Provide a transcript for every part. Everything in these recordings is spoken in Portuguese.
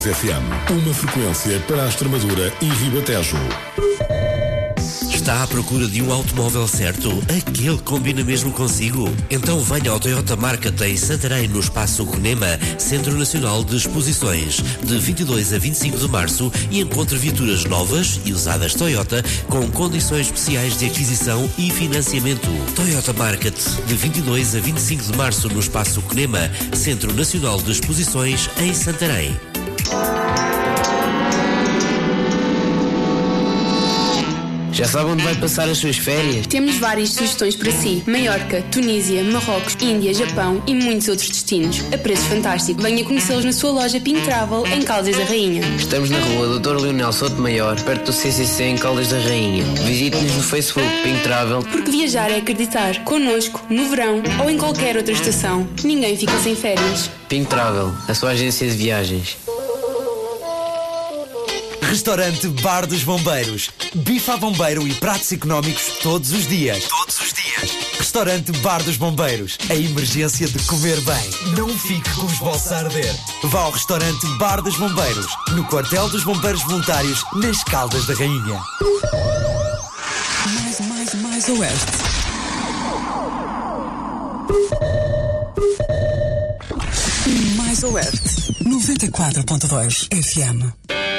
FM, uma frequência para a Extremadura e Ribatejo. Está à procura de um automóvel certo? Aquele que combina mesmo consigo? Então venha ao Toyota Market em Santarém, no Espaço Conema, Centro Nacional de Exposições, de 22 a 25 de março, e encontre viaturas novas e usadas Toyota com condições especiais de aquisição e financiamento. Toyota Market, de 22 a 25 de março, no Espaço Conema, Centro Nacional de Exposições, em Santarém. Já sabe onde vai passar as suas férias? Temos várias sugestões para si. Maiorca, Tunísia, Marrocos, Índia, Japão e muitos outros destinos. A preços fantásticos. Venha conhecê-los na sua loja Pink Travel, em Caldas da Rainha. Estamos na rua Dr. Leonel Souto Maior, perto do CCC, em Caldas da Rainha. Visite-nos no Facebook Pink Travel. Porque viajar é acreditar. Connosco, no verão ou em qualquer outra estação. Ninguém fica sem férias. Pink Travel, a sua agência de viagens. Restaurante Bar dos Bombeiros. Bife a bombeiro e pratos económicos todos os dias. Restaurante Bar dos Bombeiros. A emergência de comer bem. Não fique com os bolsos a arder. Vá ao restaurante Bar dos Bombeiros, no quartel dos Bombeiros Voluntários, nas Caldas da Rainha. Mais oeste. Mais oeste. 94.2 FM.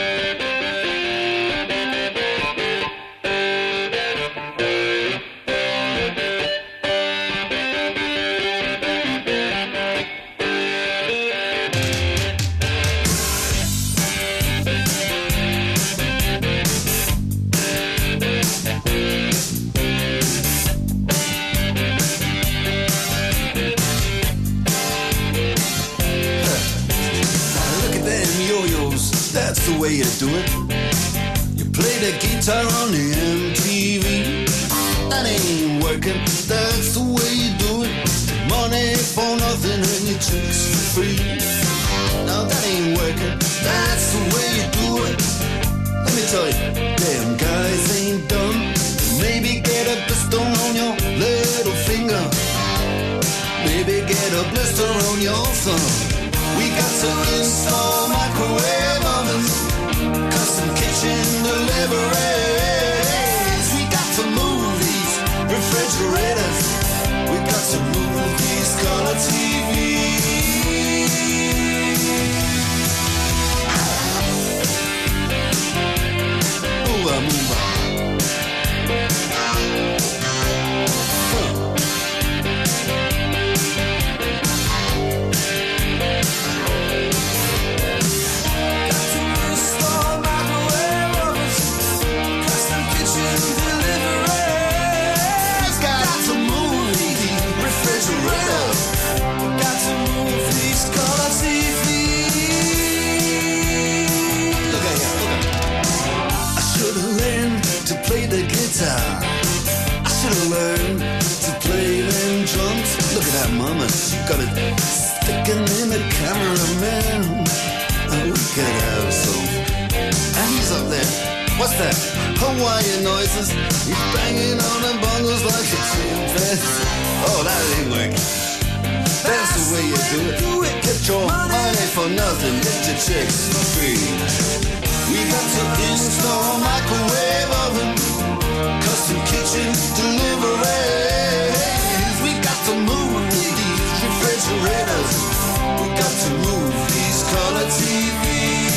That's the way you do it. You play the guitar on the MTV. That ain't working. That's the way you do it. Money for nothing and your chicks for free. Now that ain't working. That's the way you do it. Let me tell you, damn guys ain't dumb. Maybe get a blister on your little finger. Maybe get a blister on your thumb. We got to install microwave ovens, custom kitchen deliveries. We got to move these refrigerators. We got to move these color TVs. Move on, move on. I should've learned to play them drums. Look at that mama, she got it sticking in the cameraman. Oh, we could have some. And he's up there. What's that? Hawaiian noises. He's banging on the bongos like a chimpanzee. Oh, that ain't working. That's the way you do it. Get your money for nothing, get your chicks for free. We got to install microwave oven, custom kitchen deliveries. We got to move these refrigerators. We got to move these color TVs.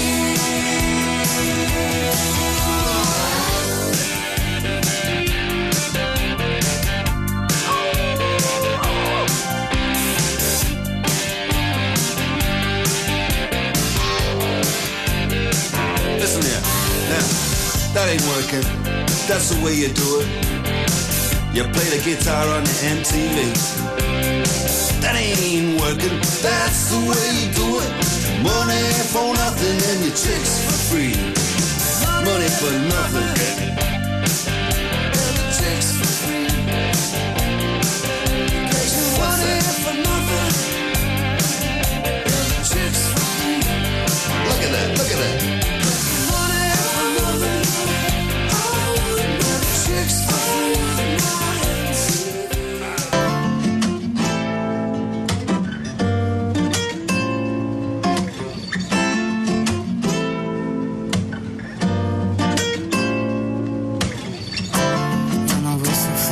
Listen here, now, that ain't working. That's the way you do it. You play the guitar on the MTV. That ain't working. That's the way you do it. Money for nothing and your chicks for free. Money for nothing and your chicks for free. Money for nothing and your chicks for free. Look at that, look at that. Money for nothing.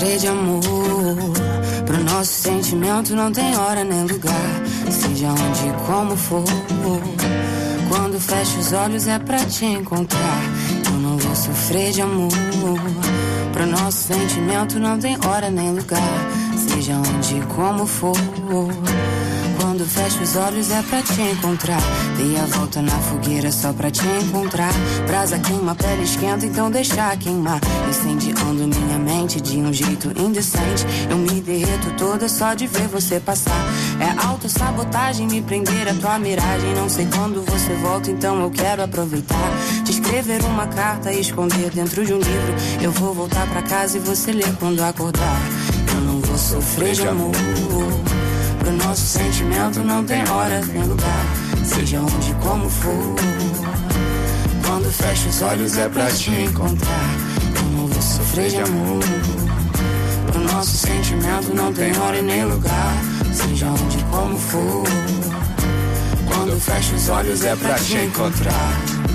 sofrer de amor. Pro nosso sentimento não tem hora nem lugar, seja onde e como for. Quando fecho os olhos é pra te encontrar, eu não vou sofrer de amor. Pro nosso sentimento não tem hora nem lugar, seja onde e como for. Quando fecho os olhos é pra te encontrar, dei a volta na fogueira só pra te encontrar. Brasa queima, pele esquenta, então deixa queimar, incendiando minha mente de um jeito indecente. Eu me derreto toda só de ver você passar. É autossabotagem me prender a tua miragem. Não sei quando você volta, então eu quero aproveitar, te escrever uma carta e esconder dentro de um livro. Eu vou voltar pra casa e você lê quando acordar. Eu não vou sofrer de amor. Pro nosso sentimento não tem hora nem lugar, seja onde e como for. Quando fecho os olhos é pra te encontrar, eu não vou sofrer de amor. Pro nosso sentimento não tem hora e nem lugar, seja onde e como for. Quando fecho os olhos é pra te encontrar.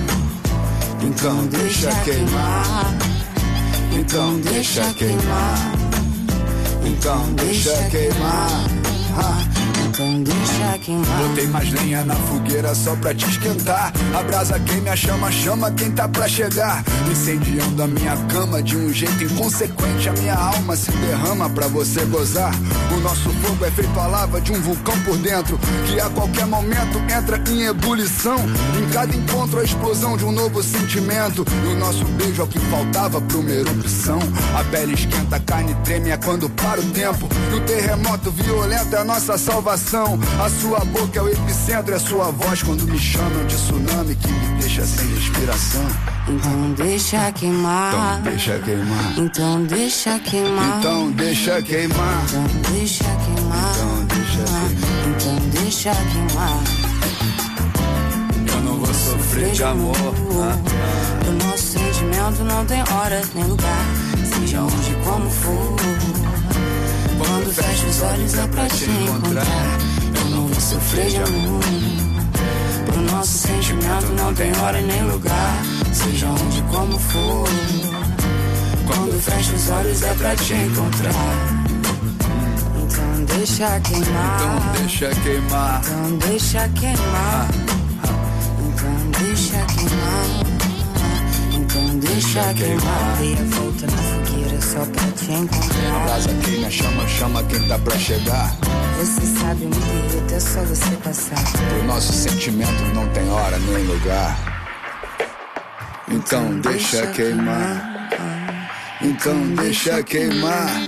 Então deixa queimar, então deixa queimar, então deixa queimar. Então deixa queimar. Botei mais lenha na fogueira só pra te esquentar. A brasa queima, a chama, chama quem tá pra chegar. Incendiando a minha cama de um jeito inconsequente. A minha alma se derrama pra você gozar. O nosso fogo é feito a lava de um vulcão por dentro, que a qualquer momento entra em ebulição. Em cada encontro a explosão de um novo sentimento. E o nosso beijo é o que faltava pra uma erupção. A pele esquenta, a carne treme é quando para o tempo. E o terremoto violento é a nossa salvação. A sua boca é o epicentro, é a sua voz quando me chamam de tsunami que me deixa sem respiração. Então deixa queimar, então deixa queimar, então deixa queimar, então deixa queimar, então deixa queimar, então deixa queimar. Eu não vou sofrer de amor. O nosso sentimento não tem hora nem lugar, seja onde e como for. Quando fecho os olhos é pra te encontrar, eu não vou sofrer de amor. Pro nosso sentimento não tem hora e nem lugar, seja onde e como for. Quando fecho os olhos é pra te encontrar. Então deixa queimar, então deixa queimar, então deixa queimar, então deixa queimar, então deixa queimar. Dei a volta na fogueira só pra te encontrar. A brasa queima, chama, chama quem tá pra chegar. Você sabe, me derreta, é só você passar. Pro nosso sentimento não tem hora nem lugar. Então deixa queimar, então deixa queimar.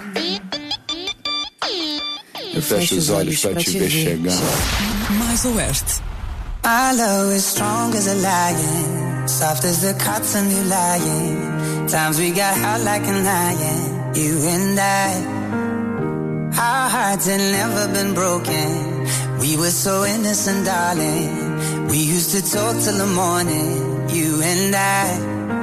Eu fecho os olhos pra te ver chegar. Mais Oeste. Our love is strong as a lion, soft as the cotton you lying. Times we got hot like an iron, you and I. Our hearts had never been broken. We were so innocent, darling. We used to talk till the morning, you and I.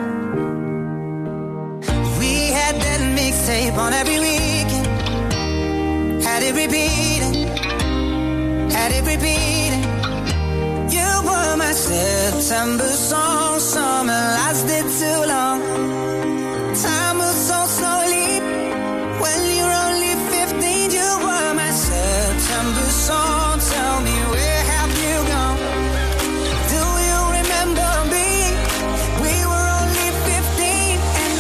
We had that mixtape on every weekend. Had it repeating, had it repeating. You were my September song. Summer lasted too long. Time moves so slowly when you're only 15. You were my September song. Tell me, where have you gone? Do you remember me? We were only 15 and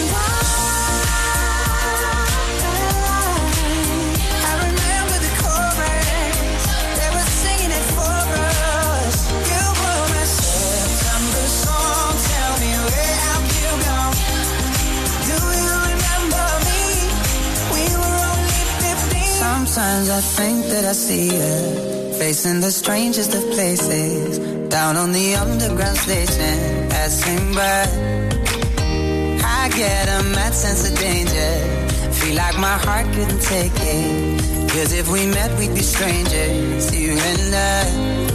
I remember the chorus. They were singing it for us. You were my September song. Tell me, where have you gone? Do you remember me? We were only 15. Sometimes I think that I see her facing the strangest of places, down on the underground station, passing by. I get a mad sense of danger, feel like my heart couldn't take it, 'cause if we met we'd be strangers, you and I.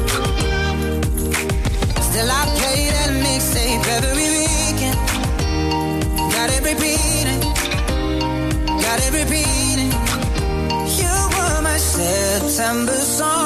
Still I play that mixtape every weekend. Got it repeating, got it repeating. You were my September song.